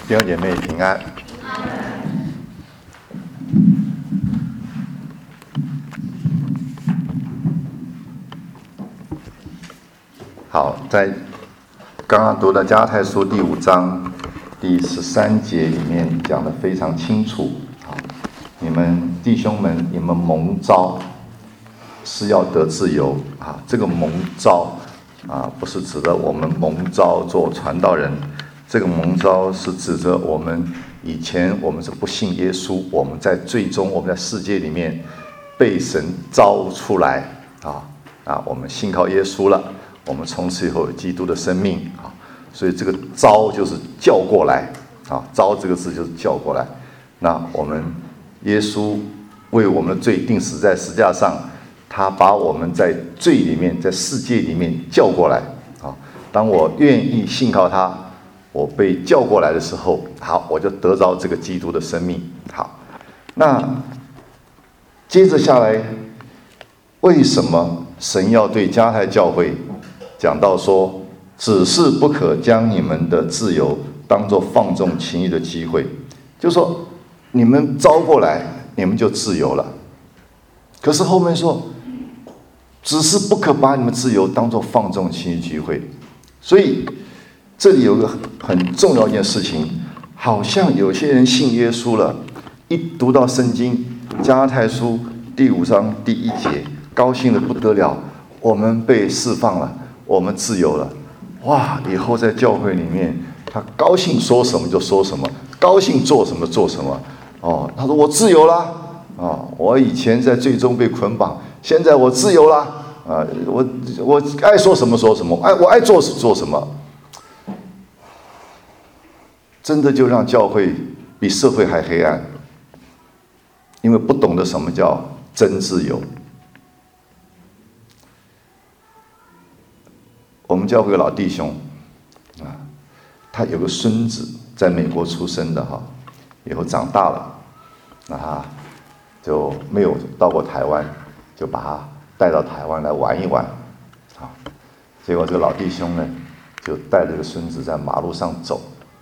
弟兄姐妹平安。好，在刚刚读的加拉太书第5章第13节里面讲得非常清楚。好，你们弟兄们，你们蒙召是要得自由啊！这个蒙召啊，不是指的我们蒙召做传道人，这个蒙召是指着我们以前我们是不信耶稣，我们在最终我们在世界里面被神召出来我们信靠耶稣了，我们从此以后有基督的生命啊，所以这个召就是叫过来啊，召这个字就是叫过来。那我们耶稣为我们的罪定死在十字架上，他把我们在罪里面，在世界里面叫过来啊。当我愿意信靠他，我被叫过来的时候，好，我就得着这个基督的生命。好，那接着下来，为什么神要对加太教会讲到说，只是不可将你们的自由当作放纵情欲的机会？就是说，你们招过来，你们就自由了。可是后面说，只是不可把你们自由当作放纵情欲机会。所以这里有个很重要一件事情，好像有些人信耶稣了，一读到圣经加拉太书第5章第1节，高兴得不得了，我们被释放了，我们自由了。哇！以后在教会里面，他高兴说什么就说什么，高兴做什么做什么。哦，他说我自由啦，我以前在罪中被捆绑，现在我自由啦，我爱说什么说什么，我爱做什么。真的就让教会比社会还黑暗，因为不懂得什么叫真自由。我们教会有老弟兄他有个孙子在美国出生的以后长大了，那他就没有到过台湾，就把他带到台湾来玩一玩结果这个老弟兄呢，就带着这个孙子在马路上走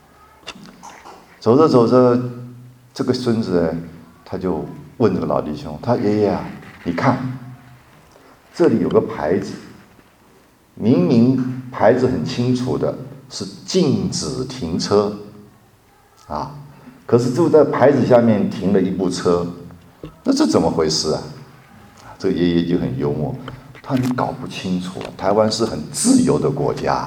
着走着，这个孙子呢，他就问这个老弟兄，他爷爷你看这里有个牌子，明明牌子很清楚的是禁止停车可是就在牌子下面停了一部车，那这怎么回事啊？这个爷爷就很幽默，他说你搞不清楚台湾是很自由的国家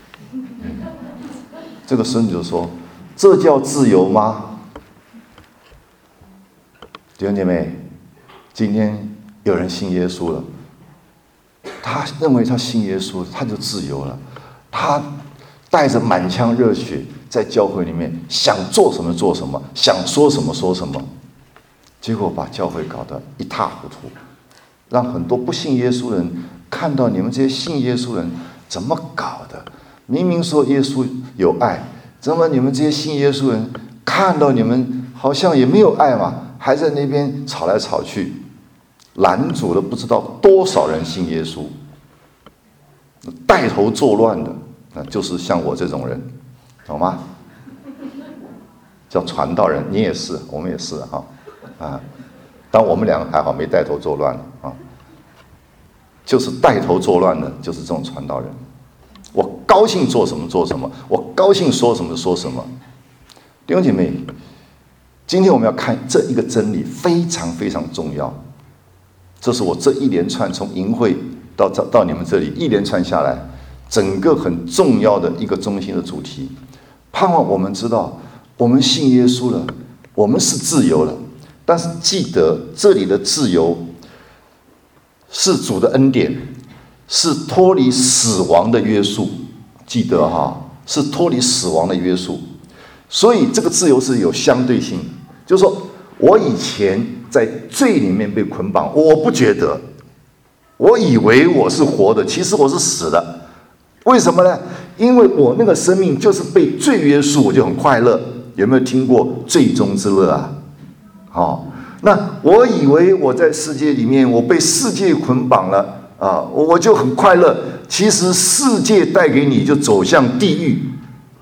这个孙子就说，这叫自由吗？弟兄姐妹，今天有人信耶稣了，他认为他信耶稣他就自由了，他带着满腔热血在教会里面想做什么做什么，想说什么说什么，结果把教会搞得一塌糊涂，让很多不信耶稣的人看到你们这些信耶稣人怎么搞的，明明说耶稣有爱，怎么你们这些信耶稣人看到你们好像也没有爱嘛，还在那边吵来吵去，拦阻了不知道多少人信耶稣，带头作乱的就是像我这种人，懂吗？叫传道人，你也是，我们也是但我们两个还好没带头作乱就是带头作乱的，就是这种传道人。我高兴做什么做什么，我高兴说什么说什么。弟兄姐妹，今天我们要看这一个真理非常非常重要，这是我这一连串从营会到你们这里一连串下来，整个很重要的一个中心的主题。盼望我们知道，我们信耶稣了，我们是自由了，但是记得这里的自由是主的恩典，是脱离死亡的约束，记得是脱离死亡的约束。所以这个自由是有相对性，就是说我以前在罪里面被捆绑，我不觉得，我以为我是活的，其实我是死的。为什么呢？因为我那个生命就是被罪约束，我就很快乐。有没有听过罪中之乐那我以为我在世界里面，我被世界捆绑了我就很快乐。其实世界带给你就走向地狱，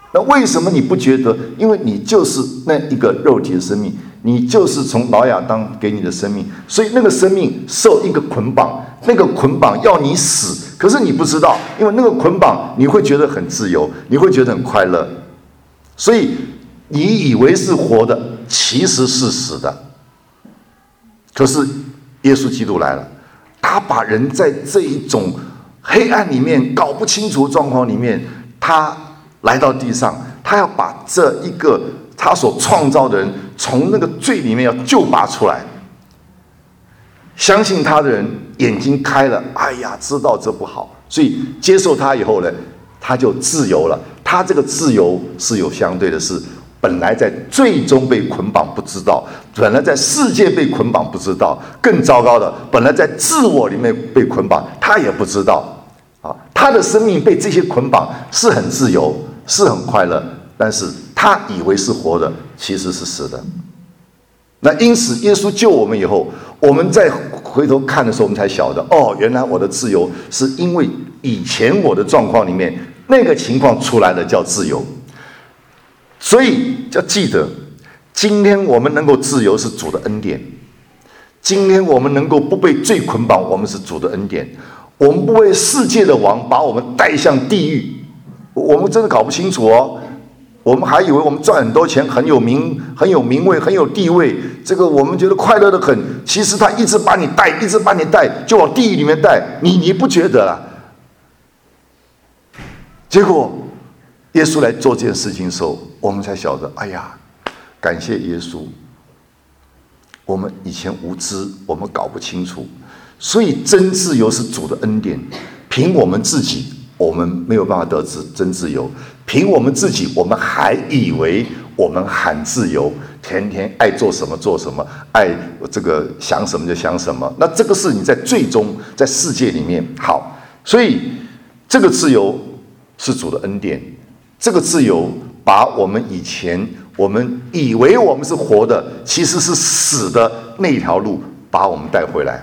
那为什么你不觉得？因为你就是那一个肉体的生命，你就是从老亚当给你的生命，所以那个生命受一个捆绑，那个捆绑要你死，可是你不知道，因为那个捆绑你会觉得很自由，你会觉得很快乐，所以你以为是活的，其实是死的。可是耶稣基督来了，他把人在这一种黑暗里面搞不清楚的状况里面，他来到地上，他要把这一个他所创造的人从那个罪里面要救拔出来。相信他的人眼睛开了，哎呀，知道这不好，所以接受他以后呢，他就自由了。他这个自由是有相对的，是本来在罪中被捆绑不知道，本来在世界被捆绑不知道，更糟糕的，本来在自我里面被捆绑，他也不知道。他的生命被这些捆绑是很自由，是很快乐，但是他以为是活的，其实是死的。那因此耶稣救我们以后，我们再回头看的时候，我们才晓得，哦，原来我的自由是因为以前我的状况里面那个情况出来的叫自由。所以要记得，今天我们能够自由是主的恩典，今天我们能够不被罪捆绑，我们是主的恩典。我们不为世界的王把我们带向地狱，我们真的搞不清楚哦。我们还以为我们赚很多钱，很有名位，很有地位，这个我们觉得快乐的很。其实他一直把你带，一直把你带，就往地狱里面带，你不觉得啦？结果耶稣来做这件事情的时候，我们才晓得，哎呀，感谢耶稣。我们以前无知，我们搞不清楚。所以真自由是主的恩典，凭我们自己，我们没有办法得知真自由。凭我们自己，我们还以为我们很自由，天天爱做什么做什么，爱这个想什么就想什么。那这个是你在最终在世界里面好，所以这个自由是主的恩典。这个自由把我们以前我们以为我们是活的，其实是死的那条路，把我们带回来。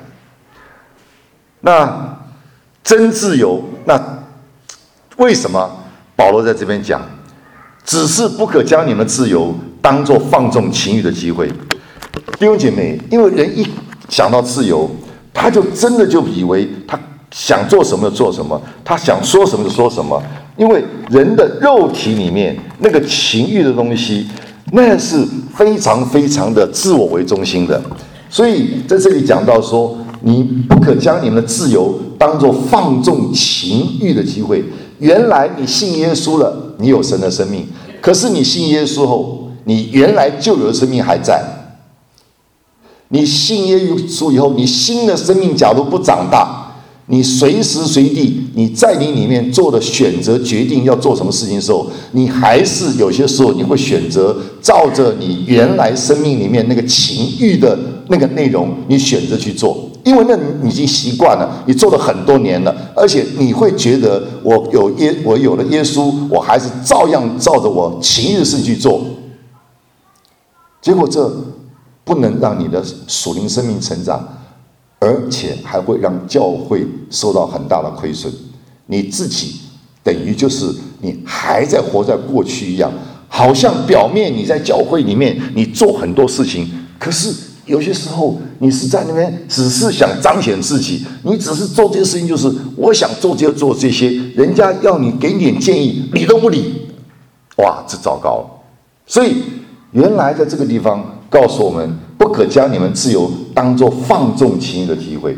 那真自由，那为什么保罗在这边讲，只是不可将你们自由当作放纵情欲的机会？弟兄姐妹，因为人一想到自由，他就真的就以为他想做什么就做什么，他想说什么就说什么。因为人的肉体里面那个情欲的东西，那是非常非常的自我为中心的。所以在这里讲到说，你不可将你们的自由当作放纵情欲的机会。原来你信耶稣了，你有神的生命，可是你信耶稣后，你原来就有的生命还在。你信耶稣以后，你新的生命假如不长大，你随时随地你在你里面做的选择决定要做什么事情的时候，你还是有些时候你会选择照着你原来生命里面那个情欲的那个内容，你选择去做。因为那你已经习惯了，你做了很多年了，而且你会觉得我有了耶稣，我还是照样照着我情欲的事去做。结果这不能让你的属灵生命成长，而且还会让教会受到很大的亏损。你自己等于就是你还在活在过去一样，好像表面你在教会里面你做很多事情，可是有些时候你是在那边只是想彰显自己，你只是做这些事情，就是我想做这些，人家要你给你点建议，你都不理，哇，这糟糕了。所以原来在这个地方告诉我们，不可将你们自由当作放纵情欲的机会。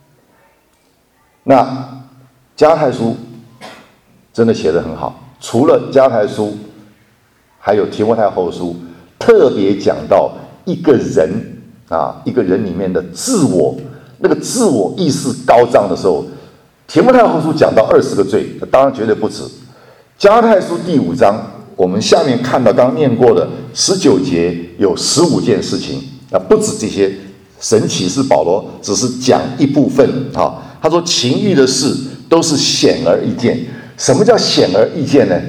那加太书真的写得很好，除了加太书，还有提摩太后书，特别讲到一个人一个人里面的自我，那个自我意识高涨的时候，提摩太后书讲到20个罪，当然绝对不止。加太书第5章，我们下面看到刚刚念过的19节有15件事情，不止这些。神启示保罗只是讲一部分他说情欲的事都是显而易见。什么叫显而易见呢？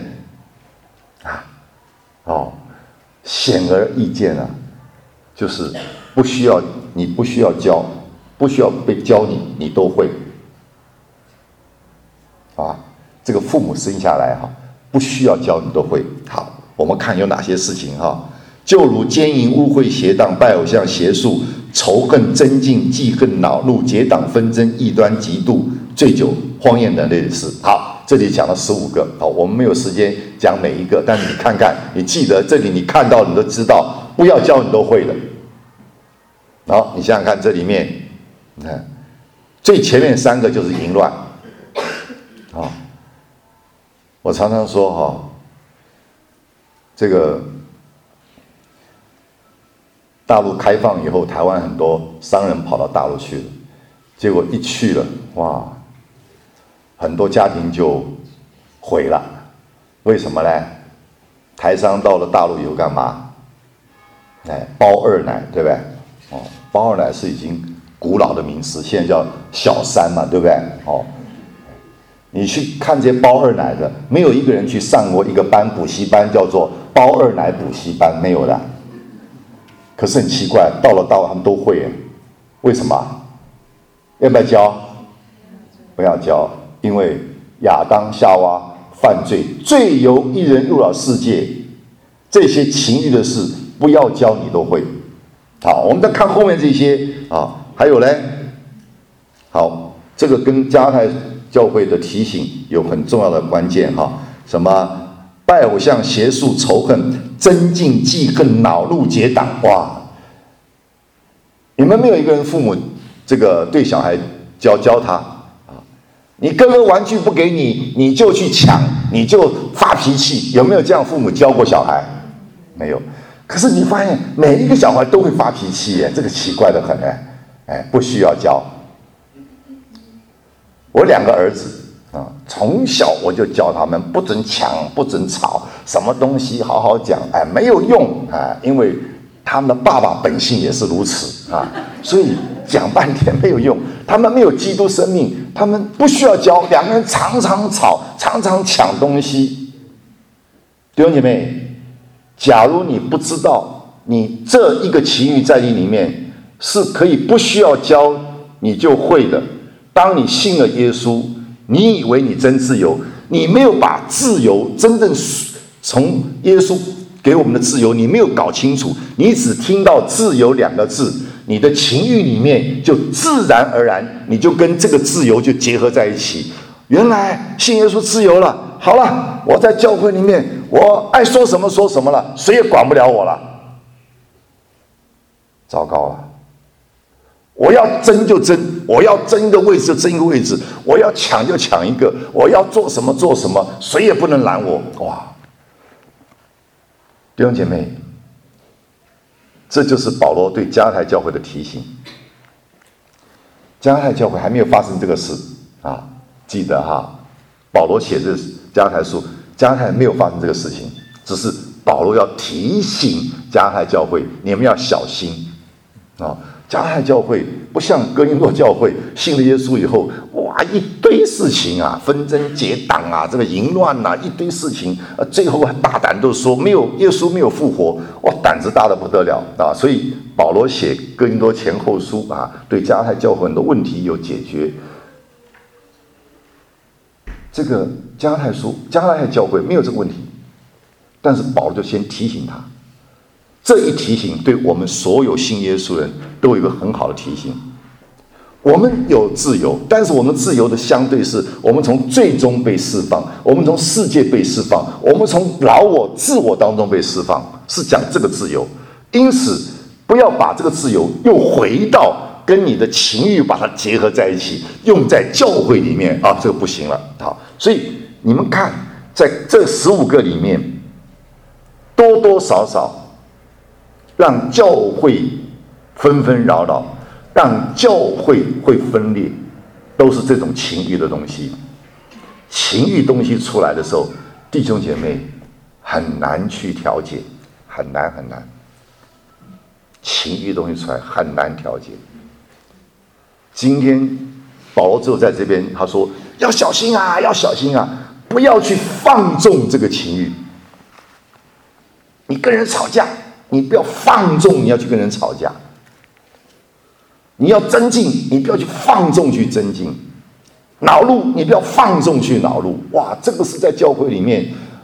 显而易见就是你不需要教，不需要被教你都会这个父母生下来不需要教你都会。好，我们看有哪些事情哈，就如奸淫、污秽、邪荡、拜偶像、邪术、仇恨、争竞、记恨、恼怒、结党纷争、异端、嫉妒、醉酒、荒宴等类的事。好，这里讲了15个。好，我们没有时间讲每一个，但是你看看，你记得这里你看到你都知道，不要教你都会的。好，你想想看，这里面你看最前面3个就是淫乱。好，我常常说哈，这个大陆开放以后，台湾很多商人跑到大陆去了，结果一去了，哇，很多家庭就毁了。为什么呢？台商到了大陆以后干嘛？包二奶，对不对？包二奶是已经古老的名词，现在叫小三嘛，对不对？你去看这些包二奶的，没有一个人去上过一个班，补习班叫做包二奶补习班，没有的。可是很奇怪，到了他们都会，为什么？要不要教？不要教，因为亚当夏娃犯罪，罪由一人入了世界，这些情欲的事不要教你都会。好，我们再看后面这些啊，还有呢，好，这个跟加太教会的提醒有很重要的关键哈，什么拜偶像、邪术、仇恨、争竞、记恨、恼怒、结党。哇，你们没有一个人父母这个对小孩教他啊，你哥哥玩具不给你，你就去抢，你就发脾气，有没有这样父母教过小孩？没有。可是你发现每一个小孩都会发脾气耶，这个奇怪的很不需要教。我2个儿子啊，从小我就教他们不准抢，不准吵，什么东西好好讲，没有用啊，因为他们的爸爸本性也是如此啊，所以讲半天没有用。他们没有基督生命，他们不需要教。2个人常常吵，常常抢东西。弟兄姐妹，假如你不知道，你这一个情欲在你里面是可以不需要教你就会的。当你信了耶稣，你以为你真自由，你没有把自由真正从耶稣给我们的自由你没有搞清楚，你只听到自由2个字，你的情欲里面就自然而然你就跟这个自由就结合在一起。原来信耶稣自由了，好了，我在教会里面我爱说什么说什么了，谁也管不了我了。糟糕了，我要争就争，我要争一个位置就争一个位置，我要抢就抢一个，我要做什么做什么，谁也不能拦我。哇！弟兄姐妹，这就是保罗对加拉太教会的提醒。加拉太教会还没有发生这个事啊，记得哈，保罗写这加拉太书，加拉太没有发生这个事情，只是保罗要提醒加拉太教会，你们要小心啊。加拉太教会不像哥林多教会，信了耶稣以后，哇，一堆事情啊，纷争结党啊，这个淫乱啊，一堆事情，最后还大胆都说没有耶稣没有复活，哇，胆子大得不得了啊！所以保罗写哥林多前后书啊，对加拉太教会很多问题有解决。这个加拉太教会没有这个问题，但是保罗就先提醒他。这一提醒对我们所有信耶稣人都有一个很好的提醒。我们有自由，但是我们自由的相对是我们从罪中被释放，我们从世界被释放，我们从老我自我当中被释放，是讲这个自由。因此不要把这个自由又回到跟你的情欲把它结合在一起，用在教会里面啊，这个不行了。好，所以你们看在这15个里面，多多少少让教会纷纷扰扰，让教会会分裂，都是这种情欲的东西。情欲东西出来的时候，弟兄姐妹很难去调节，很难。情欲东西出来很难调节。今天保罗只有在这边他说要小心啊，要小心啊，不要去放纵这个情欲。你跟人吵架，你不要放纵，你要去跟人吵架。你要增进，你不要去放纵去增进。恼怒，你不要放纵去恼怒。哇，这个是在教会里面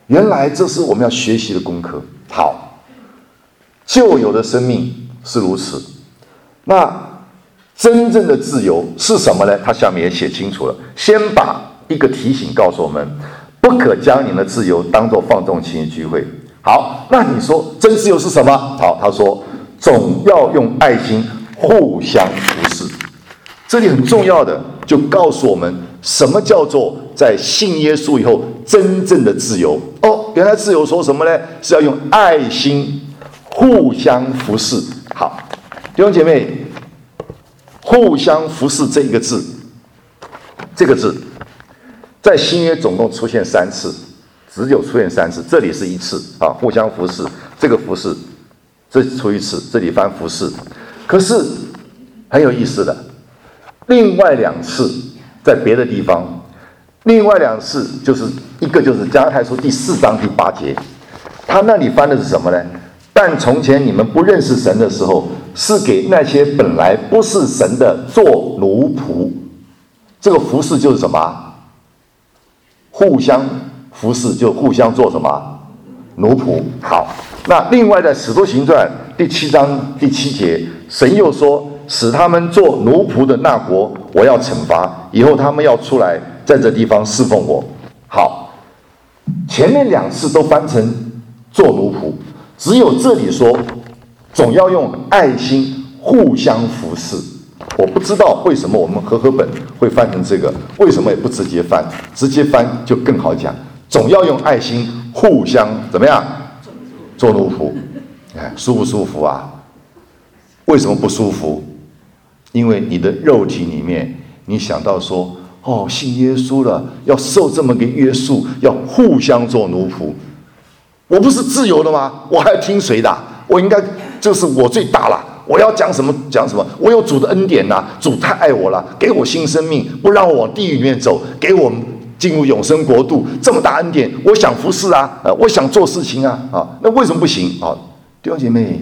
原来这是我们要学习的功课。好，旧有的生命是如此，那真正的自由是什么呢？他下面也写清楚了，先把一个提醒告诉我们，不可将你们的自由当作放纵情欲聚会。好，那你说真自由是什么？好，他说总要用爱心互相服侍。这里很重要的就告诉我们，什么叫做在信耶稣以后真正的自由。原来自由说什么呢？是要用爱心互相服侍。好，弟兄姐妹，互相服侍这一个字，这个字在新约总共出现3次，只有出现3次，这里是1次啊，互相服侍，这个服侍这出1次，这里翻服侍。可是很有意思的，另外2次在别的地方，另外2次就是一个就是加拉太书第4章第8节，他那里翻的是什么呢？但从前你们不认识神的时候，是给那些本来不是神的做奴仆。这个服侍就是什么？互相服侍，就互相做什么？奴仆。好，那另外在使徒行传第7章第7节，神又说，使他们做奴仆的那国，我要惩罚，以后他们要出来，在这地方侍奉我。好，前面2次都翻成做奴仆，只有这里说总要用爱心互相服侍。我不知道为什么我们和合本会翻成这个，为什么也不直接翻？直接翻就更好讲，总要用爱心互相怎么样做奴仆。舒不舒服啊？为什么不舒服？因为你的肉体里面，你想到说，信耶稣了，要受这么个约束，要互相做奴仆。我不是自由的吗？我还要听谁的？我应该就是我最大了，我要讲什么讲什么。我有主的恩典呐，主太爱我了，给我新生命，不让我往地狱里面走，给我们进入永生国度，这么大恩典，我想服侍啊，我想做事情啊，那为什么不行啊？弟兄姐妹，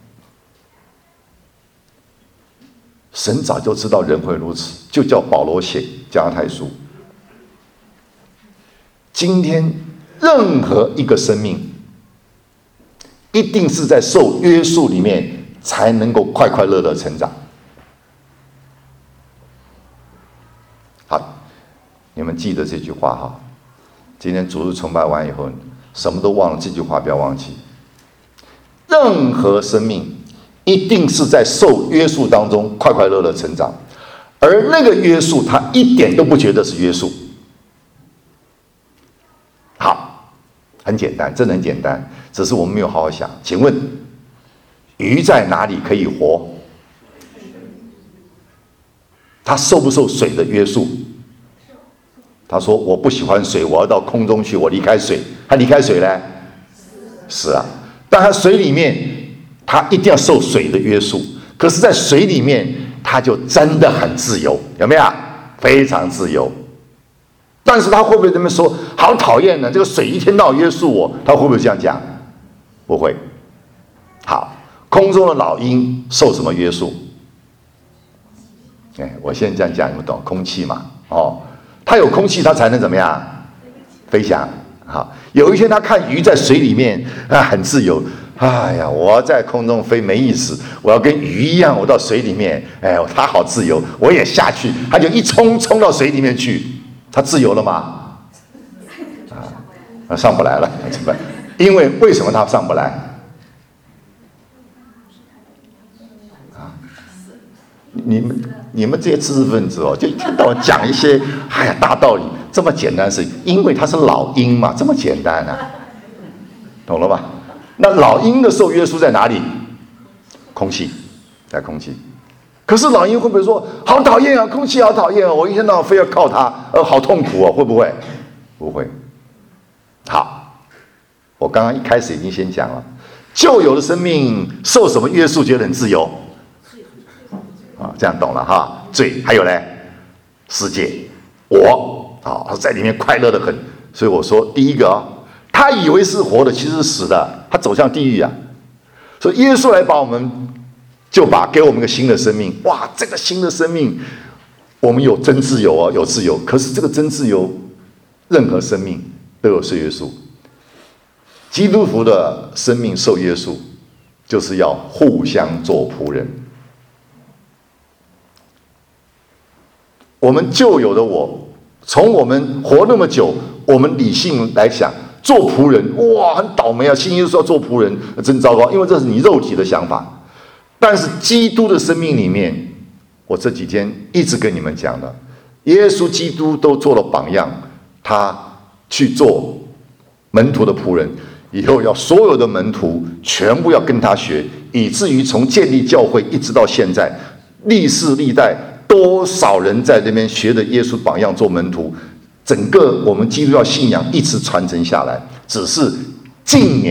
神早就知道人会如此，就叫保罗写加拉太书。今天任何一个生命，一定是在受约束里面才能够快快乐乐成长。好，你们记得这句话哈。今天主日崇拜完以后，什么都忘了，这句话不要忘记。任何生命一定是在受约束当中快快乐乐成长，而那个约束他一点都不觉得是约束。好，很简单，真的很简单，只是我们没有好好想。请问鱼在哪里可以活？它受不受水的约束？他说我不喜欢水，我要到空中去，我离开水。他离开水呢？是啊，但他水里面他一定要受水的约束，可是在水里面他就真的很自由，有没有？非常自由。但是他会不会这么说？好讨厌呢，这个水一天到晚约束我，他会不会这样讲？不会。好，空中的老鹰受什么约束？我现在这样讲，你们懂？空气嘛，它有空气，它才能怎么样？飞翔。好，有一天他看鱼在水里面很自由，哎呀，我要在空中飞没意思，我要跟鱼一样，我到水里面，它好自由，我也下去，他就一冲到水里面去，他自由了吗？上不来了，怎么办？因为为什么他上不来？你们这些知识分子就一天到晚讲一些大道理，这么简单的事情，因为他是老鹰嘛，这么简单啊，懂了吧？那老鹰的受约束在哪里？空气，在空气。可是老鹰会不会说好讨厌啊，空气好讨厌哦，我一天到晚非要靠它，好痛苦哦，会不会？不会。好，我刚刚一开始已经先讲了，旧有的生命受什么约束觉得很自由？这样懂了哈。罪还有呢，世界，我在里面快乐得很。所以我说第一个他以为是活的，其实是死的，他走向地狱啊。所以耶稣来把我们，就给我们一个新的生命。哇，这个新的生命，我们有真自由有自由。可是这个真自由，任何生命都有受约束。 基督徒的生命受约束，就是要互相做仆人。我们旧有的我，从我们活那么久，我们理性来想，做仆人，哇，很倒霉啊！信耶稣要做仆人，真糟糕，因为这是你肉体的想法。但是基督的生命里面，我这几天一直跟你们讲的，耶稣基督都做了榜样，他去做门徒的仆人，以后要所有的门徒全部要跟他学，以至于从建立教会一直到现在，历世历代多少人在这边学的耶稣榜样做门徒，整个我们基督教信仰一直传承下来。只是近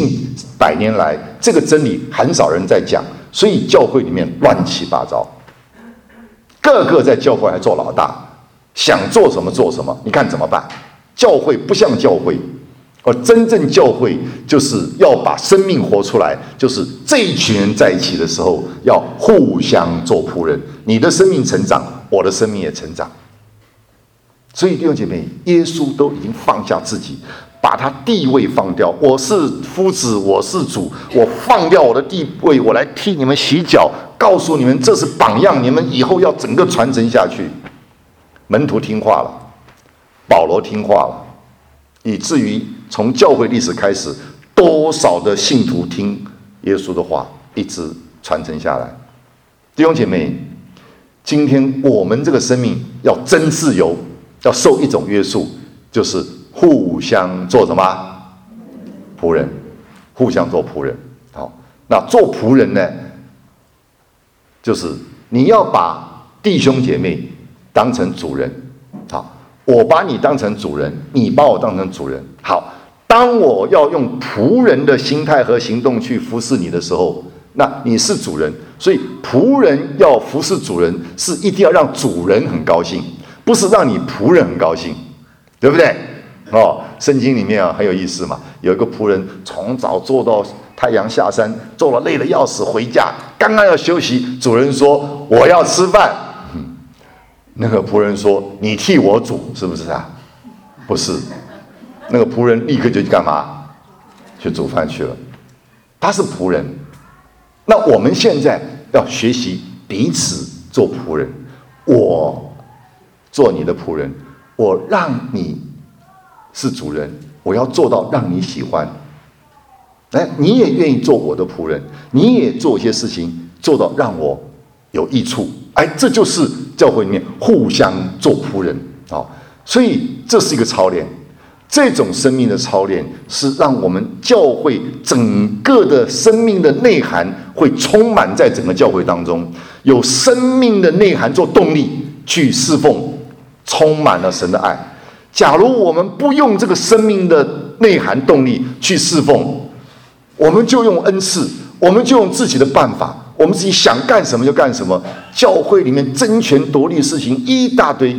100年来，这个真理很少人在讲，所以教会里面乱七八糟，个个在教会还做老大，想做什么做什么，你看怎么办？教会不像教会，而真正教会就是要把生命活出来，就是这一群人在一起的时候，要互相做仆人。你的生命成长，我的生命也成长。所以弟兄姐妹，耶稣都已经放下自己，把他地位放掉。我是夫子，我是主，我放掉我的地位，我来替你们洗脚，告诉你们这是榜样，你们以后要整个传承下去。门徒听话了，保罗听话了，以至于从教会历史开始，多少的信徒听耶稣的话，一直传承下来。弟兄姐妹，今天我们这个生命要真自由，要受一种约束，就是互相做什么？仆人，互相做仆人。好，那做仆人呢，就是你要把弟兄姐妹当成主人。好，我把你当成主人，你把我当成主人。好，当我要用仆人的心态和行动去服侍你的时候，那你是主人，所以仆人要服侍主人，是一定要让主人很高兴，不是让你仆人很高兴，对不对？圣经里面很有意思嘛，有一个仆人从早做到太阳下山，做了累得要死，回家刚刚要休息，主人说我要吃饭。那个仆人说你替我煮，是不是啊？不是，那个仆人立刻就去干嘛？去煮饭去了。他是仆人。那我们现在要学习彼此做仆人，我做你的仆人，我让你是主人，我要做到让你喜欢。你也愿意做我的仆人，你也做一些事情做到让我有益处。这就是教会里面互相做仆人。所以这是一个操练，这种生命的操练是让我们教会整个的生命的内涵会充满在整个教会当中，有生命的内涵做动力去侍奉，充满了神的爱。假如我们不用这个生命的内涵动力去侍奉，我们就用恩赐，我们就用自己的办法，我们自己想干什么就干什么，教会里面争权夺利的事情一大堆。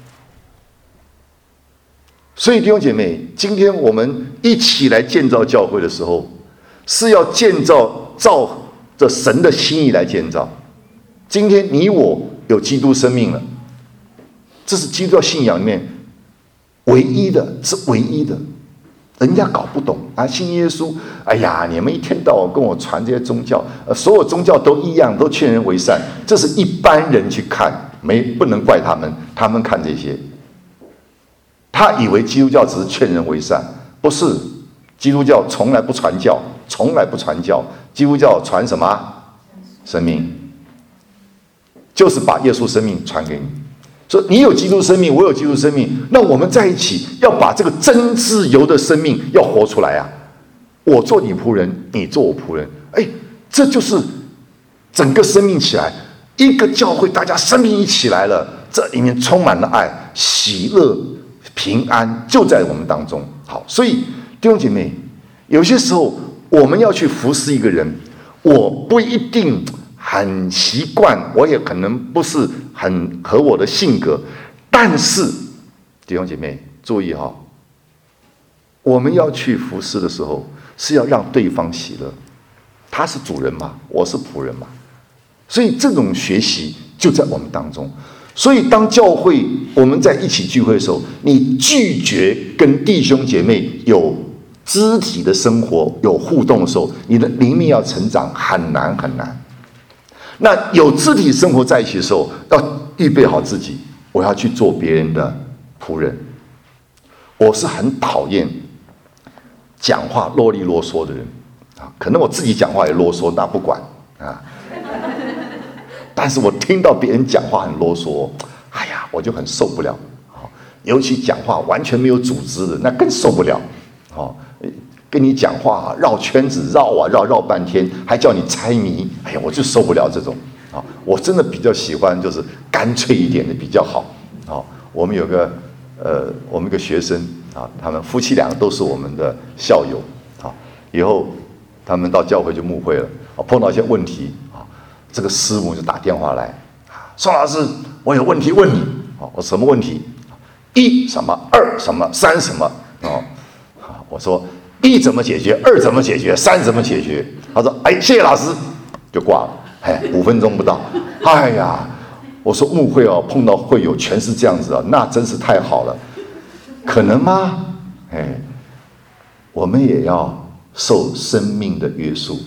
所以弟兄姐妹，今天我们一起来建造教会的时候，是要建造照着神的心意来建造。今天你我有基督生命了，这是基督教信仰里面唯一的，是唯一的。人家搞不懂信耶稣，你们一天到晚跟我传这些宗教，所有宗教都一样，都劝人为善，这是一般人去看，不能怪他们，他们看这些，他以为基督教只是劝人为善，不是，基督教从来不传教，从来不传教，基督教传什么？生命，就是把耶稣生命传给你。说你有基督生命，我有基督生命，那我们在一起要把这个真自由的生命要活出来啊！我做你仆人，你做我仆人，这就是整个生命起来，一个教会，大家生命一起来了，这里面充满了爱、喜乐、平安，就在我们当中。好，所以弟兄姐妹，有些时候我们要去服侍一个人，我不一定很习惯，我也可能不是很合我的性格，但是弟兄姐妹注意我们要去服侍的时候，是要让对方喜乐。他是主人嘛，我是仆人嘛，所以这种学习就在我们当中。所以当教会我们在一起聚会的时候，你拒绝跟弟兄姐妹有肢体的生活有互动的时候，你的灵命要成长很难很难。那有肢体生活在一起的时候，要预备好自己，我要去做别人的仆人。我是很讨厌讲话啰里啰嗦的人啊，可能我自己讲话也啰嗦，那不管啊。但是我听到别人讲话很啰嗦，哎呀，我就很受不了。尤其讲话完全没有组织的，那更受不了。跟你讲话绕圈子绕半天，还叫你猜谜，哎呀，我就受不了这种。我真的比较喜欢就是干脆一点的比较好。我们有个学生啊，他们夫妻两个都是我们的校友啊。以后他们到教会就牧会了，碰到一些问题啊，这个师母就打电话来，宋老师，我有问题问你。我什么问题？一什么，二什么，三什么？我说一怎么解决，二怎么解决，三怎么解决？他说哎，谢谢老师，就挂了。5分钟不到。哎呀，我说牧会碰到会友全是这样子那真是太好了。可能吗？我们也要受生命的约束，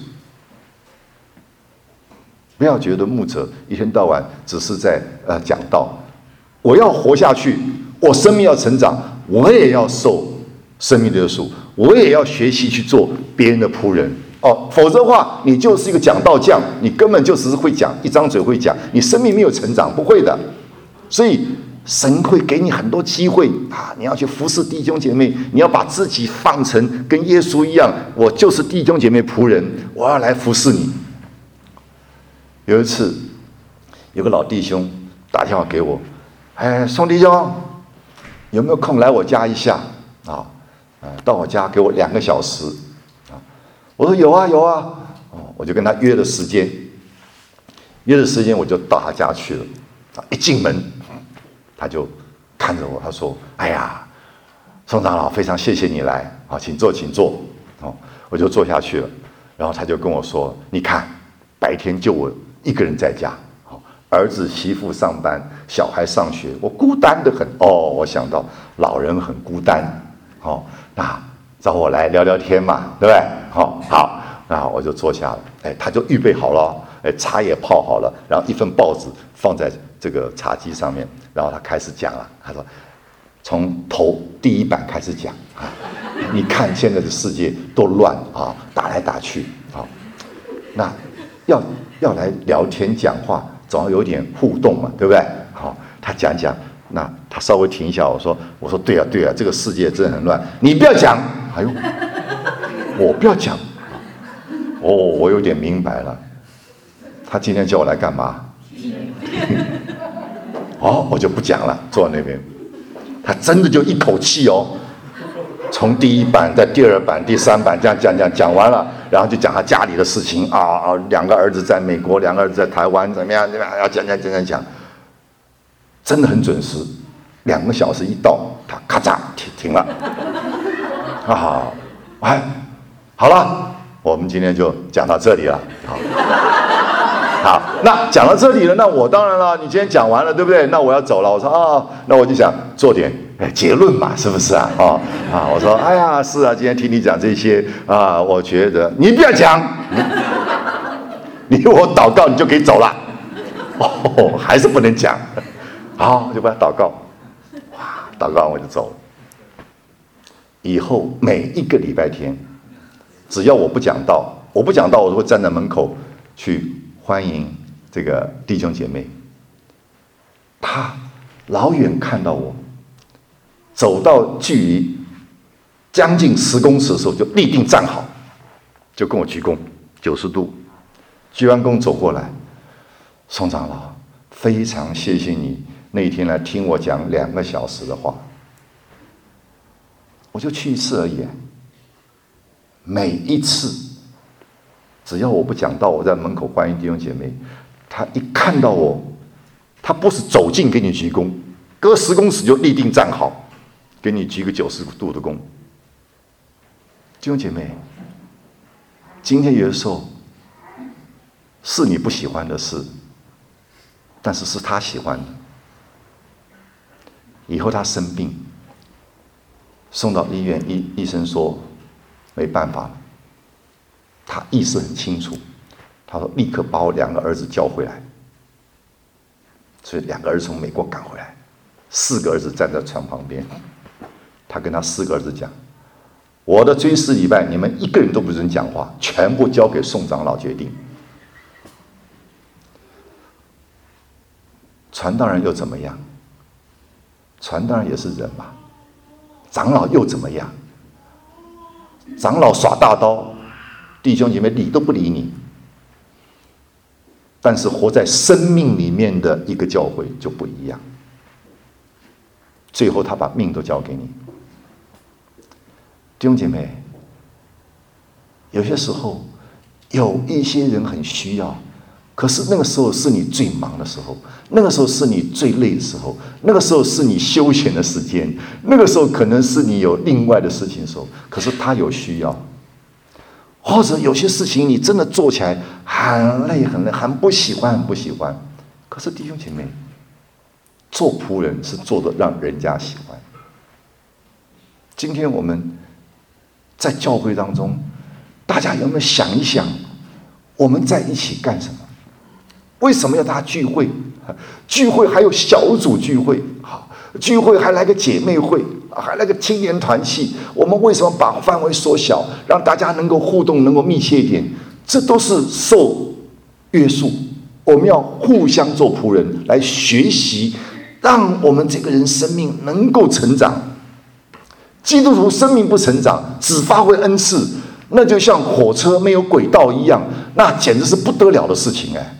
不要觉得牧者一天到晚只是在讲道。我要活下去，我生命要成长，我也要受生命的约束，我也要学习去做别人的仆人。否则的话，你就是一个讲道匠，你根本就只是会讲，一张嘴会讲，你生命没有成长，不会的。所以神会给你很多机会你要去服侍弟兄姐妹，你要把自己放成跟耶稣一样，我就是弟兄姐妹仆人，我要来服侍你。有一次，有个老弟兄打电话给我，宋弟兄，有没有空来我家一下到我家给我2个小时我说有啊，我就跟他约了时间，我就到他家去了一进门，他就看着我，他说：“哎呀，宋长老，非常谢谢你来请坐，请坐。”我就坐下去了，然后他就跟我说：“你看，白天就我一个人在家，儿子媳妇上班，小孩上学，我孤单得很。我想到老人很孤单，那找我来聊聊天嘛，对不对？好，那我就坐下了。他就预备好了，茶也泡好了，然后一份报纸放在这个茶几上面，然后他开始讲了。他说，从第一版开始讲你看现在的世界多乱打来打去那要来聊天讲话，总要有点互动嘛，对不对？他讲，那他稍微停一下，我说对啊，这个世界真的很乱，你不要讲。哎呦，我不要讲。我有点明白了，他今天叫我来干嘛？我就不讲了，坐在那边。他真的就一口气从第一版在第2版、第3版这样讲完了，然后就讲他家里的事情2个儿子在美国，2个儿子在台湾，怎么样，要讲，真的很准时。2个小时一到，他咔嚓停了。好了，我们今天就讲到这里了。好，那讲到这里了，那我当然了，你今天讲完了，对不对？那我要走了。我说那我就想做点结论嘛，是不是啊？我说哎呀，是啊，今天听你讲这些我觉得你不要讲，你我祷告你就可以走了。还是不能讲。好，我就帮他祷告。祷告完我就走了。以后每一个礼拜天，只要我不讲道，我都会站在门口去欢迎这个弟兄姐妹。他老远看到我，走到距离将近10公尺的时候，就立定站好，就跟我鞠躬90度。鞠完躬走过来，宋长老，非常谢谢你那一天来听我讲2个小时的话。我就去一次而已，每一次只要我不讲道，我在门口欢迎弟兄姐妹，他一看到我，他不是走近给你鞠躬，隔10公尺就立定站好，给你鞠个90度的躬。弟兄姐妹，今天有的时候是你不喜欢的事，但是是他喜欢的。以后他生病送到医院，医生说没办法了，他意识很清楚，他说立刻把我2个儿子叫回来。所以2个儿子从美国赶回来，4个儿子站在船旁边，他跟他4个儿子讲：我的追思礼拜你们1个人都不准讲话，全部交给宋长老决定。传道人又怎么样？传道人也是人嘛。长老又怎么样？长老耍大刀，弟兄姐妹理都不理你。但是活在生命里面的一个教会就不一样。最后他把命都交给你。弟兄姐妹，有些时候有一些人很需要，可是那个时候是你最忙的时候，那个时候是你最累的时候，那个时候是你休闲的时间，那个时候可能是你有另外的事情的时候，可是他有需要。或者有些事情你真的做起来很累很累，很不喜欢很不喜欢，可是弟兄姐妹，做仆人是做的让人家喜欢。今天我们在教会当中，大家有没有想一想，我们在一起干什么？为什么要大家聚会？聚会还有小组聚会，好，聚会还来个姐妹会，还来个青年团契。我们为什么把范围缩小，让大家能够互动，能够密切一点？这都是受约束。我们要互相做仆人，来学习，让我们这个人生命能够成长。基督徒生命不成长，只发挥恩赐，那就像火车没有轨道一样，那简直是不得了的事情哎。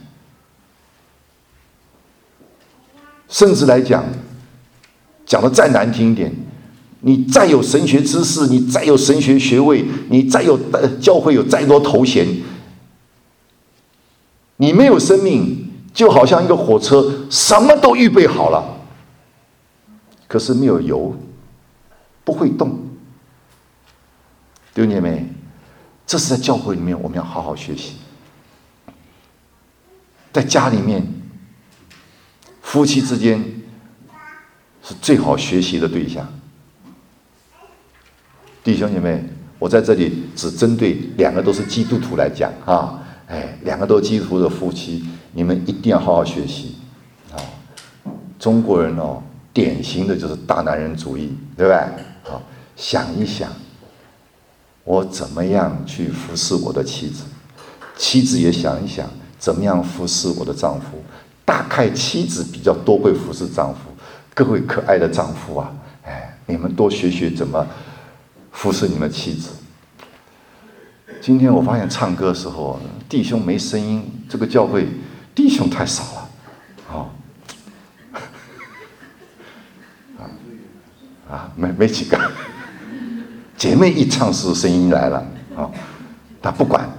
甚至来讲，讲的再难听一点，你再有神学知识，你再有神学学位，你再有教会有再多头衔，你没有生命，就好像一个火车，什么都预备好了，可是没有油，不会动。弟兄姐妹，这是在教会里面我们要好好学习。在家里面，夫妻之间是最好学习的对象。弟兄姐妹，我在这里只针对2个都是基督徒来讲啊，2个都是基督徒的夫妻，你们一定要好好学习啊。中国人哦，典型的就是大男人主义，对不对？好，想一想，我怎么样去服侍我的妻子？妻子也想一想，怎么样服侍我的丈夫？大概妻子比较多会服侍丈夫，各位可爱的丈夫啊，你们多学学怎么服侍你们妻子。今天我发现唱歌的时候，弟兄没声音，这个教会弟兄太少了，没几个。姐妹一唱时声音来了但不管，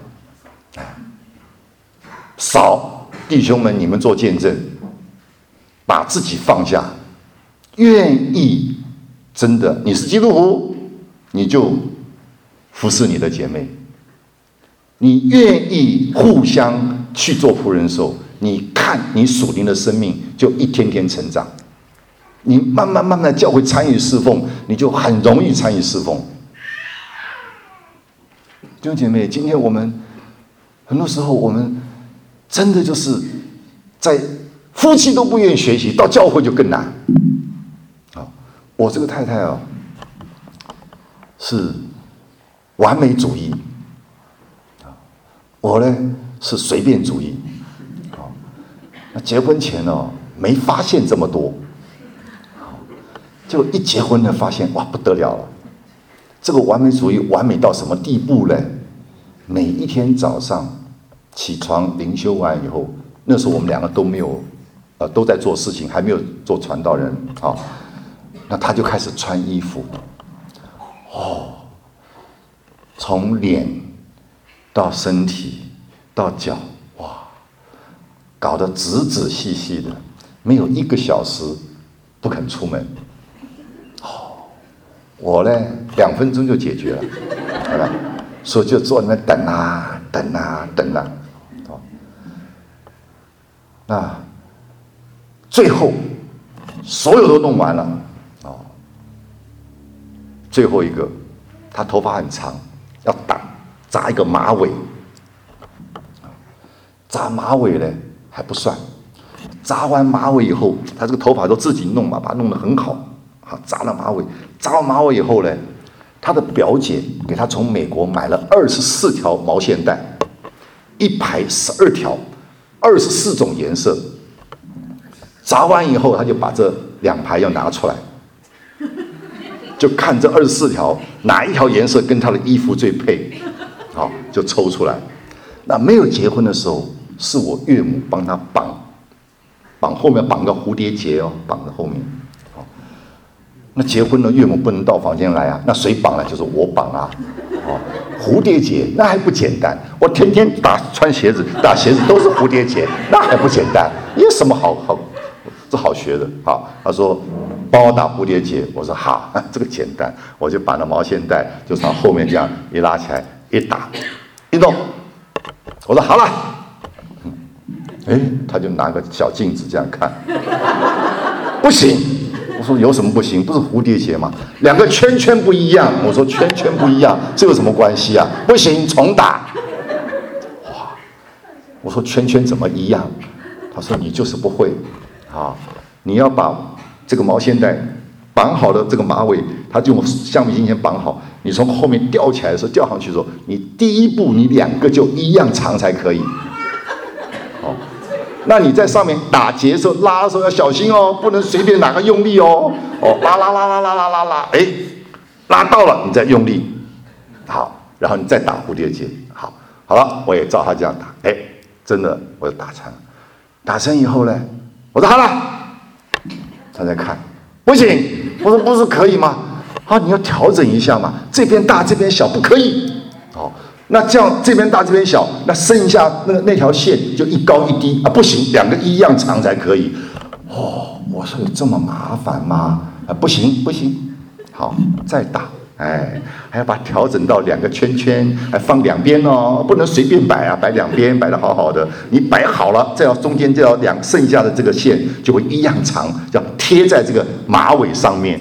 少。弟兄们，你们做见证，把自己放下，愿意真的，你是基督徒，你就服侍你的姐妹，你愿意互相去做仆人的时候，你看你属灵的生命就一天天成长，你慢慢的教会参与侍奉，你就很容易参与侍奉。弟兄姐妹，今天我们很多时候我们真的就是在夫妻都不愿意学习，到教会就更难。我这个太太是完美主义，我呢是随便主义。那结婚前没发现这么多，就一结婚呢发现哇不得了了，这个完美主义完美到什么地步呢？每一天早上起床灵修完以后，那时候我们2个都没有都在做事情，还没有做传道人那他就开始穿衣服从脸到身体到脚，哇，搞得仔仔细细的，没有1个小时不肯出门。我呢2分钟就解决了，好吧，所以就坐在那等啊。那最后所有都弄完了最后一个，他头发很长， 要扎一个马尾。扎马尾呢还不算，扎完马尾以后，他这个头发都自己弄嘛，把它弄得很好。好，扎了马尾，扎完马尾以后呢，他的表姐给他从美国买了24条毛线带，一排12条，24种颜色。扎完以后，他就把这2排要拿出来，就看这24条哪一条颜色跟他的衣服最配，好，就抽出来。那没有结婚的时候，是我岳母帮他绑后面绑个蝴蝶结哦，绑在后面。好，那结婚了，岳母不能到房间来啊，那谁绑呢？就是我绑啊。哦，蝴蝶结那还不简单，我天天穿鞋子打鞋子都是蝴蝶结，那还不简单？有什么这好学的。好，他说帮我打蝴蝶结，我说好，这个简单，我就把那毛线带就从后面这样一拉起来，一打一弄，我说好了。他就拿个小镜子这样看，不行。我说有什么不行？不是蝴蝶结吗？2个圈圈不一样。我说圈圈不一样，这有什么关系啊？不行，重打。哇！我说圈圈怎么一样？他说你就是不会啊！你要把这个毛线带绑好的这个马尾，他就用橡皮筋先绑好。你从后面吊起来的时候，吊上去的时候，你第一步你2个就一样长才可以。那你在上面打结的时候、拉的时候要小心哦，不能随便哪个用力哦。拉，拉到了你再用力，好，然后你再打蝴蝶结。好了，我也照他这样打，真的我就打成了。打成以后呢，我说好了，他在看，不行，我说不是可以吗？你要调整一下嘛，这边大这边小不可以。那这样这边大这边小，那剩下那条线就一高一低啊，不行，2个一样长才可以。我说有这么麻烦吗？不行，好，再打，还要把它调整到2个圈圈，还放2边哦，不能随便摆啊，摆2边摆得好好的。你摆好了，再要中间这条剩下的这个线就会一样长，要贴在这个马尾上面。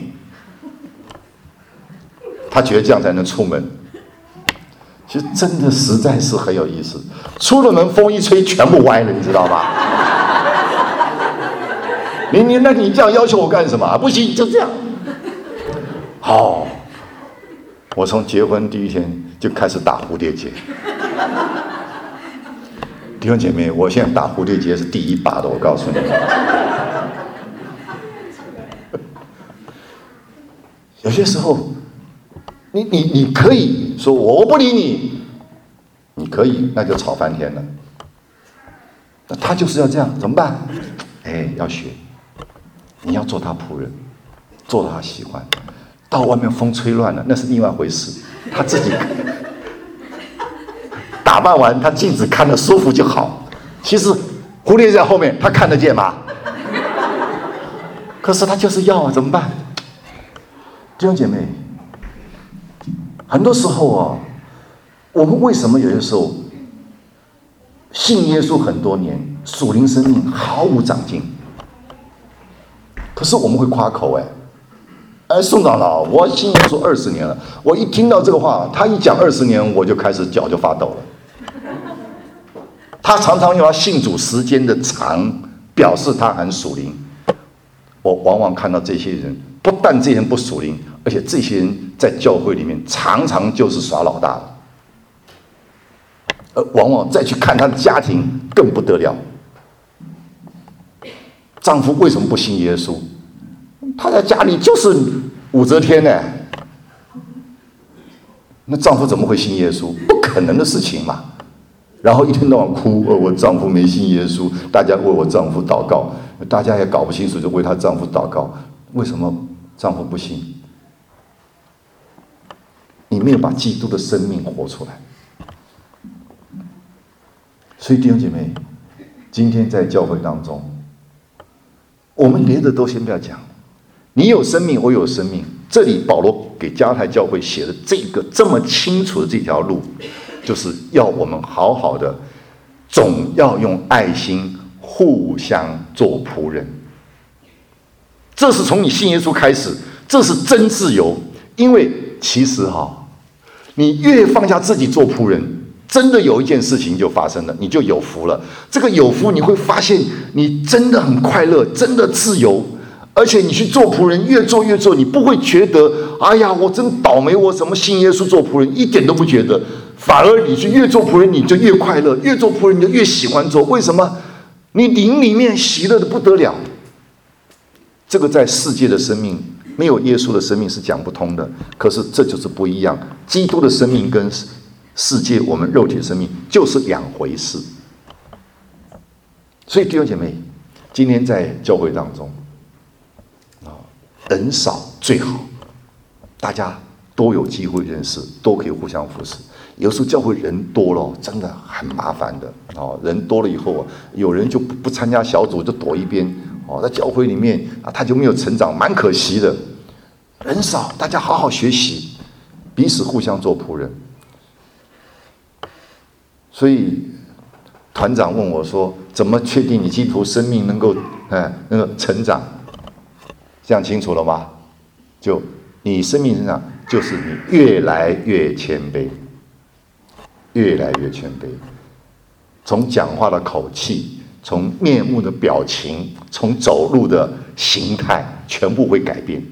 他觉得这样才能出门。其实真的实在是很有意思，出了门风一吹全部歪了，你知道吗？你这样要求我干什么？不行，就这样。好，我从结婚第1天就开始打蝴蝶结。弟兄姐妹，我现在打蝴蝶结是第1把的，我告诉你。有些时候。你可以说我不理你，你可以，那就吵翻天了。那他就是要这样，怎么办？要学，你要做他仆人，做到他喜欢。到外面风吹乱了，那是另外一回事。他自己打扮完，他镜子看得舒服就好。其实蝴蝶在后面，他看得见吗？可是他就是要啊，怎么办？弟兄姐妹。很多时候我们为什么有些时候信耶稣很多年，属灵生命毫无长进？可是我们会夸口宋长老，我信耶稣20年了，我一听到这个话，他一讲20年，我就开始脚就发抖了。他常常用他信主时间的长，表示他很属灵。我往往看到这些人，不但这些人不属灵，而且这些人在教会里面常常就是耍老大的，往往再去看他的家庭更不得了。丈夫为什么不信耶稣？他在家里就是武则天呢，那丈夫怎么会信耶稣？不可能的事情嘛。然后一天到晚哭，我丈夫没信耶稣，大家为我丈夫祷告，大家也搞不清楚，就为她丈夫祷告。为什么丈夫不信？你没有把基督的生命活出来。所以弟兄姐妹，今天在教会当中，我们别的都先不要讲，你有生命，我有生命。这里保罗给加太教会写的这么清楚的这条路，就是要我们好好的，总要用爱心互相做仆人。这是从你信耶稣开始，这是真自由。因为其实你越放下自己做仆人，真的有一件事情就发生了，你就有福了。这个有福，你会发现你真的很快乐，真的自由。而且你去做仆人，越做越做，你不会觉得哎呀，我真倒霉，我怎么信耶稣做仆人，一点都不觉得。反而你去越做仆人，你就越快乐，越做仆人你就越喜欢做。为什么？你灵里面喜乐的不得了。这个在世界的生命，没有耶稣的生命是讲不通的。可是这就是不一样，基督的生命跟世界我们肉体的生命就是两回事。所以弟兄姐妹，今天在教会当中，人少最好，大家都有机会认识，都可以互相扶持。有时候教会人多了，真的很麻烦的人多了以后有人就不参加小组，就躲一边在教会里面他就没有成长，蛮可惜的。人少，大家好好学习，彼此互相做仆人。所以团长问我说：“怎么确定你基督徒生命能够成长？”这样清楚了吗？就你生命成长，就是你越来越谦卑，越来越谦卑。从讲话的口气，从面目的表情，从走路的形态，全部会改变。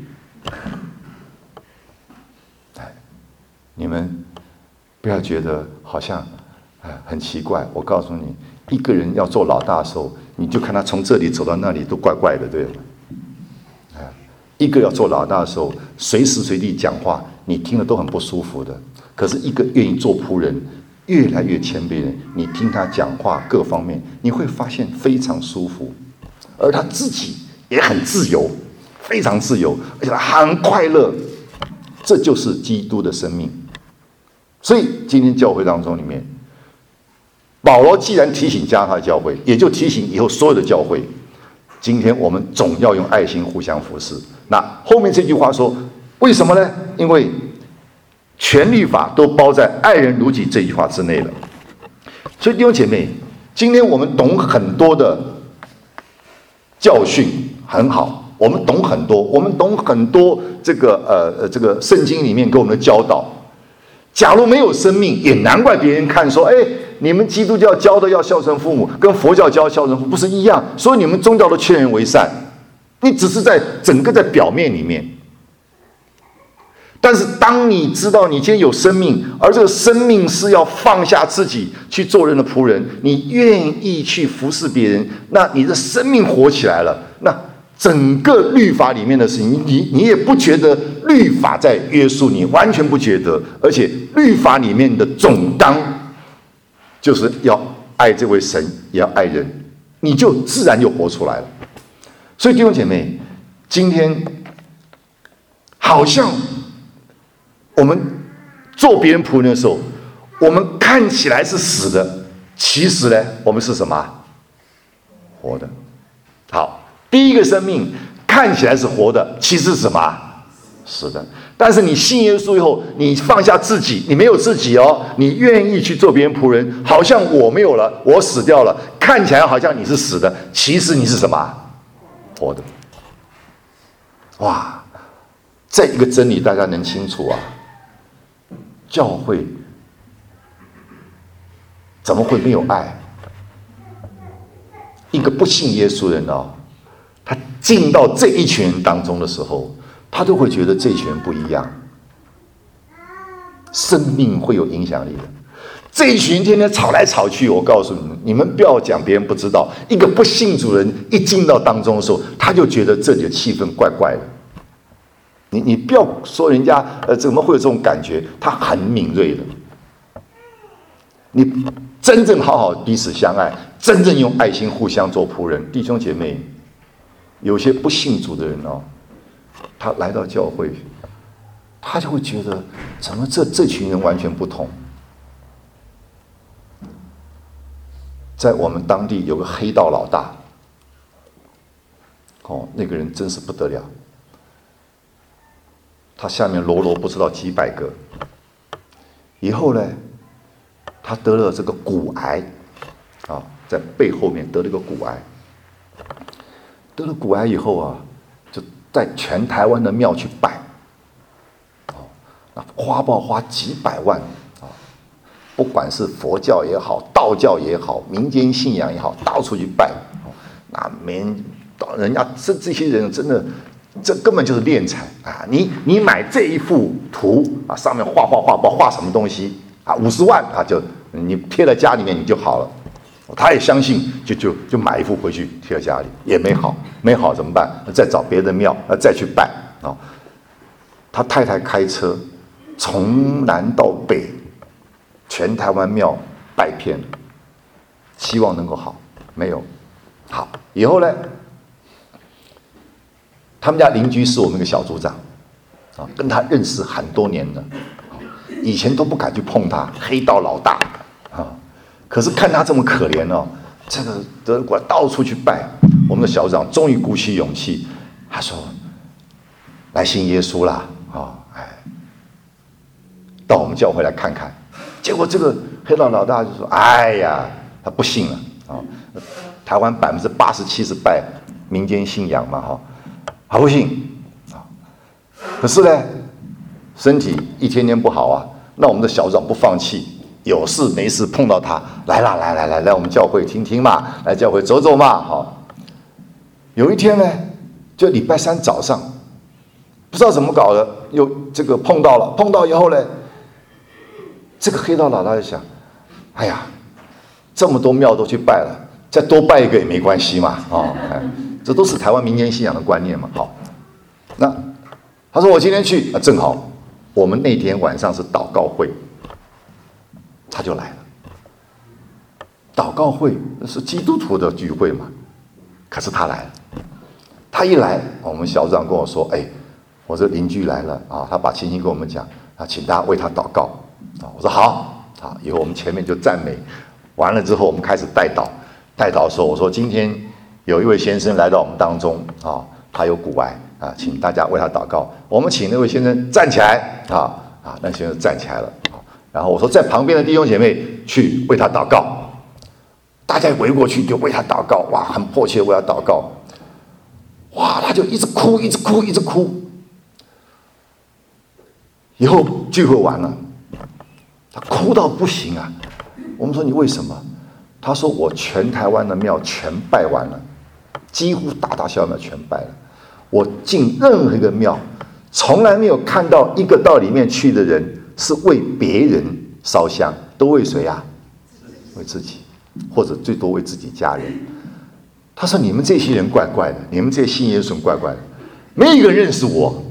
你们不要觉得好像很奇怪。我告诉你，一个人要做老大的时候，你就看他从这里走到那里都怪怪的，对吗？一个要做老大的时候，随时随地讲话，你听了都很不舒服的。可是一个愿意做仆人，越来越谦卑的人，你听他讲话各方面，你会发现非常舒服，而他自己也很自由，非常自由，而且他很快乐。这就是基督的生命。所以今天教会当中里面，保罗既然提醒加拉太教会，也就提醒以后所有的教会，今天我们总要用爱心互相服侍。那后面这句话说，为什么呢？因为全律法都包在爱人如己这句话之内了。所以弟兄姐妹，今天我们懂很多的教训很好，我们懂很多，我们懂很多这个圣经里面给我们的教导。假如没有生命，也难怪别人看说，你们基督教教的要孝顺父母，跟佛教教孝顺父母不是一样？所以你们宗教都劝人为善，你只是在整个在表面里面。但是当你知道你今天有生命，而这个生命是要放下自己去做人的仆人，你愿意去服侍别人，那你的生命活起来了，那整个律法里面的事情，你也不觉得律法在约束你，完全不觉得。而且律法里面的总纲就是要爱这位神，也要爱人，你就自然就活出来了。所以弟兄姐妹，今天好像我们做别人仆人的时候，我们看起来是死的，其实呢，我们是什么？活的。好，第一个生命看起来是活的，其实是什么？死的。但是你信耶稣以后，你放下自己，你没有自己你愿意去做别人仆人，好像我没有了，我死掉了，看起来好像你是死的，其实你是什么？活的。哇，这一个真理大家能清楚啊。教会怎么会没有爱？一个不信耶稣的人他进到这一群人当中的时候，他都会觉得这一群人不一样，生命会有影响力的。这一群人天天吵来吵去，我告诉你们，你们不要讲别人不知道，一个不信主人一进到当中的时候，他就觉得这里的气氛怪怪的。你不要说人家怎么会有这种感觉，他很敏锐的。你真正好好彼此相爱，真正用爱心互相做仆人，弟兄姐妹，有些不信主的人他来到教会，他就会觉得怎么这群人完全不同。在我们当地有个黑道老大，那个人真是不得了。他下面喽啰不知道几百个，以后呢，他得了这个骨癌，在背后面得了个骨癌，得了骨癌以后就在全台湾的庙去拜， 花不好花几百万啊！不管是佛教也好，道教也好，民间信仰也好，到处去拜。那人家这些人真的，这根本就是敛财啊！你买这一幅图啊，上面画什么东西啊，50万啊，就你贴在家里面你就好了。他也相信，就买一幅回去贴在家里，也没好，没好怎么办？再找别的庙，再去拜啊。他太太开车从南到北，全台湾庙拜遍了，希望能够好，没有好。以后呢，他们家邻居是我们一个小组长啊，跟他认识很多年了，以前都不敢去碰他，黑道老大啊。可是看他这么可怜哦，这个德国到处去拜，我们的小组长终于鼓起勇气，他说：“来信耶稣啦，到我们教会来看看。”结果这个黑道老大就说：“哎呀，他不信了啊！台湾80%-70%拜民间信仰嘛，他不信啊。可是呢，身体一天天不好啊，那我们的小组长不放弃。”有事没事碰到他，来我们教会听听嘛，来教会走走嘛，好。有一天呢，就礼拜3早上，不知道怎么搞的，又这个碰到以后呢，这个黑道老大就想，哎呀，这么多庙都去拜了，再多拜一个也没关系嘛，这都是台湾民间信仰的观念嘛，好。那他说我今天去正好，我们那天晚上是祷告会。他就来了，祷告会是基督徒的聚会嘛，可是他来了，他一来，我们小组长跟我说：“哎，我这邻居来了啊，他把情形跟我们讲啊，请大家为他祷告啊。”我说好，以后我们前面就赞美，完了之后我们开始代祷，代祷的时候我说今天有一位先生来到我们当中啊，他有骨癌啊，请大家为他祷告。我们请那位先生站起来那先生站起来了。然后我说，在旁边的弟兄姐妹去为他祷告，大家围过去就为他祷告，哇，很迫切为他祷告，哇，他就一直哭。以后聚会完了，他哭到不行啊。我们说你为什么？他说我全台湾的庙全拜完了，几乎大大小小庙全拜了。我进任何一个庙，从来没有看到一个到里面去的人是为别人烧香，都为谁啊？为自己，或者最多为自己家人。他说：“你们这些人怪怪的，你们这些信耶稣怪怪的，没有一个人认识我。”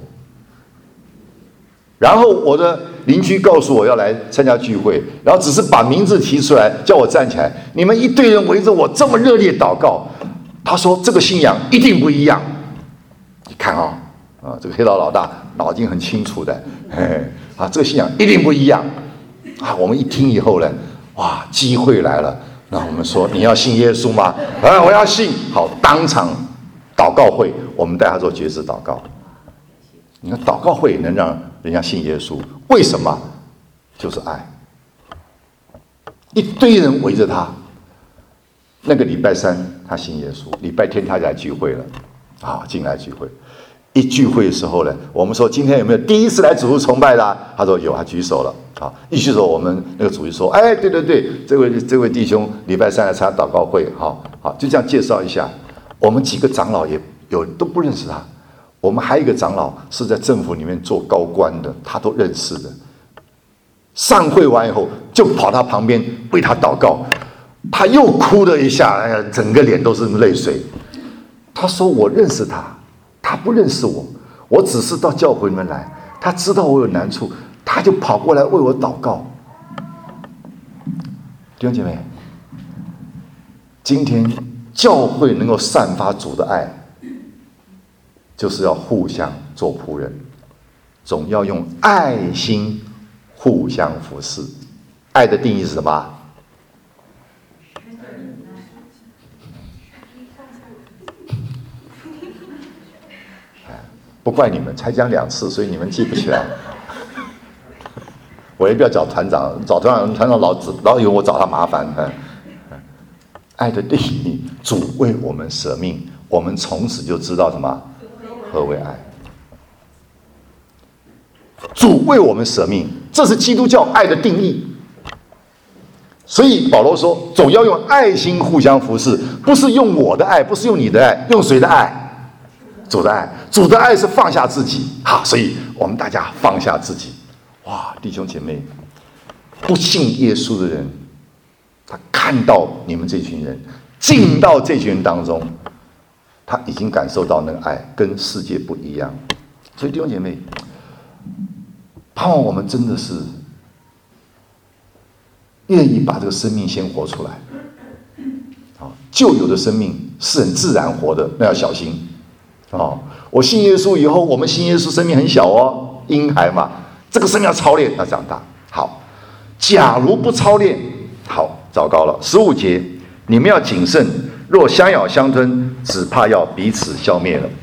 然后我的邻居告诉我要来参加聚会，然后只是把名字提出来，叫我站起来。你们一堆人围着我这么热烈祷告，他说这个信仰一定不一样。你看这个黑道老大脑筋很清楚的，这个信仰一定不一样啊！我们一听以后呢，哇，机会来了。那我们说你要信耶稣吗？我要信。好，当场祷告会，我们带他做决志祷告。你看祷告会能让人家信耶稣，为什么？就是爱。一堆人围着他。那个礼拜3他信耶稣，礼拜天他来聚会了，进来聚会。一聚会的时候呢，我们说今天有没有第一次来主日崇拜的？他说有，他举手了。一举手，我们那个主席说：“哎，对，这位弟兄礼拜3来参加祷告会。”好，就这样介绍一下。我们几个长老也有都不认识他，我们还有一个长老是在政府里面做高官的，他都认识的。上会完以后，就跑他旁边为他祷告，他又哭了一下，哎呀，整个脸都是泪水。他说：“我认识他。”他不认识我，我只是到教会里面来，他知道我有难处，他就跑过来为我祷告。弟兄姐妹，今天教会能够散发主的爱，就是要互相做仆人，总要用爱心互相服侍。爱的定义是什么？不怪你们，才讲2次，所以你们记不起来。我也不要找团长，团长老以为我找他麻烦。爱的定义，主为我们舍命，我们从此就知道什么何为爱。 主为我们舍命，这是基督教爱的定义。所以保罗说，总要用爱心互相服侍，不是用我的爱，不是用你的爱，用谁的爱？主的爱。主的爱是放下自己。好，所以我们大家放下自己。哇，弟兄姐妹，不信耶稣的人，他看到你们这群人，进到这群人当中，他已经感受到那个爱跟世界不一样。所以弟兄姐妹，盼望我们真的是愿意把这个生命先活出来。旧有的生命是很自然活的，那要小心。我信耶稣以后，我们信耶稣生命很小哦，婴孩嘛，这个生命要操练，要长大。好，假如不操练，好，糟糕了。15节，你们要谨慎，若相咬相吞，只怕要彼此消灭了。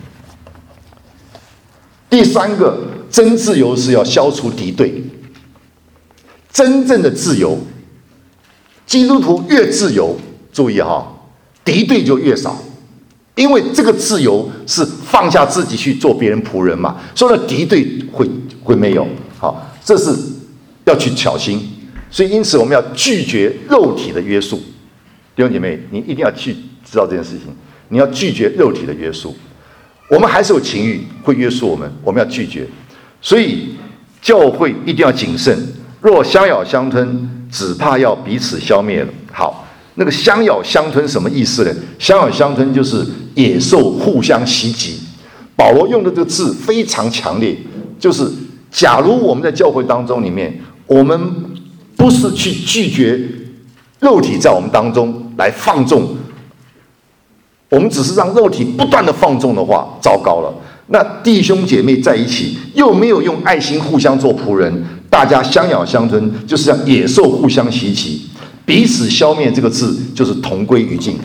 第三个，真自由是要消除敌对。真正的自由，基督徒越自由，注意敌对就越少，因为这个自由是放下自己去做别人仆人嘛，所以呢，敌对会没有。好，这是要去小心。所以因此我们要拒绝肉体的约束。弟兄姐妹，你一定要去知道这件事情，你要拒绝肉体的约束。我们还是有情欲会约束我们，我们要拒绝。所以教会一定要谨慎，若相咬相吞，只怕要彼此消灭了。好，那个相咬相吞什么意思呢？相咬相吞就是野兽互相袭击。保罗用的这个字非常强烈，就是假如我们在教会当中里面，我们不是去拒绝肉体在我们当中来放纵，我们只是让肉体不断的放纵的话，糟糕了。那弟兄姐妹在一起，又没有用爱心互相做仆人，大家相咬相吞，就是像野兽互相袭击，彼此消灭。这个字就是同归于尽。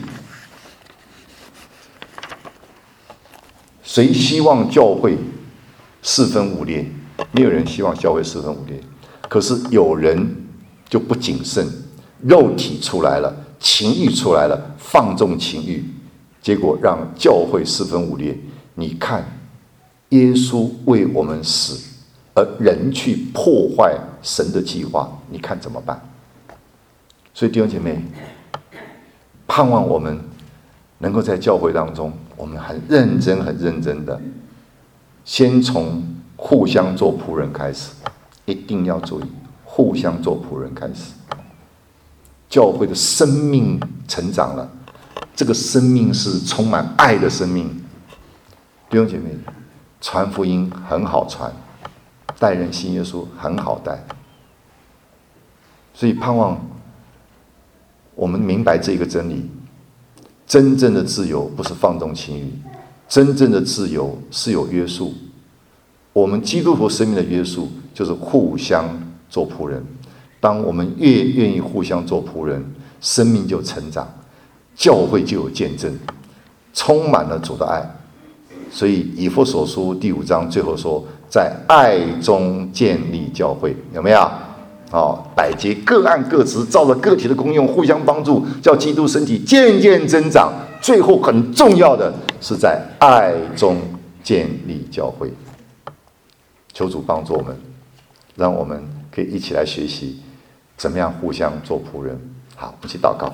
谁希望教会四分五裂？没有人希望教会四分五裂。可是有人就不谨慎，肉体出来了，情欲出来了，放纵情欲，结果让教会四分五裂。你看，耶稣为我们死，而人去破坏神的计划，你看怎么办？所以弟兄姐妹，盼望我们能够在教会当中，我们很认真的，先从互相做仆人开始，一定要注意，互相做仆人开始。教会的生命成长了，这个生命是充满爱的生命。弟兄姐妹，传福音很好传，带人信耶稣很好带。所以盼望我们明白这个真理，真正的自由不是放纵情欲，真正的自由是有约束。我们基督徒生命的约束就是互相做仆人。当我们越愿意互相做仆人，生命就成长，教会就有见证，充满了主的爱。所以以弗所书第5章最后说，在爱中建立教会，有没有？百节各按各职，照着个体的功用互相帮助，叫基督身体渐渐增长。最后很重要的是在爱中建立教会。求主帮助我们，让我们可以一起来学习怎么样互相做仆人。好，一起祷告。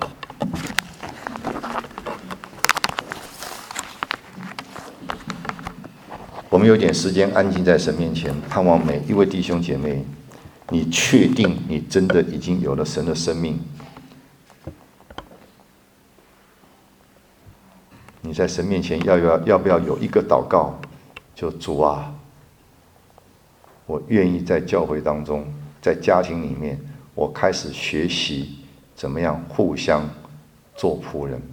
我们有点时间安静在神面前，盼望每一位弟兄姐妹，你确定你真的已经有了神的生命？你在神面前要不要有一个祷告，就主啊，我愿意在教会当中，在家庭里面，我开始学习怎么样互相做仆人。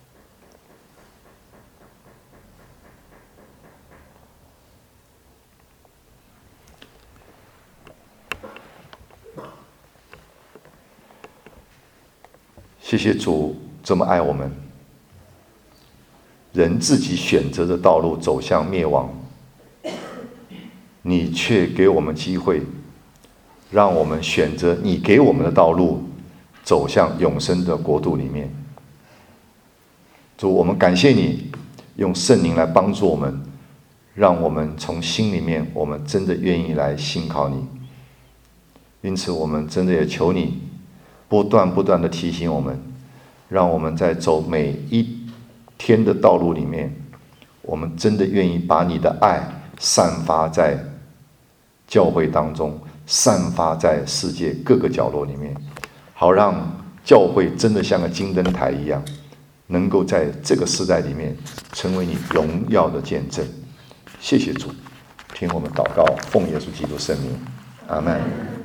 谢谢主这么爱我们，人自己选择的道路走向灭亡，你却给我们机会，让我们选择你给我们的道路，走向永生的国度里面。主，我们感谢你用圣灵来帮助我们， 让我们从心里面，我们真的愿意来信靠你。因此我们真的也求你不断的提醒我们，让我们在走每一天的道路里面，我们真的愿意把你的爱散发在教会当中，散发在世界各个角落里面，好让教会真的像个金灯台一样，能够在这个时代里面成为你荣耀的见证。谢谢主，听我们祷告，奉耶稣基督圣名，阿们。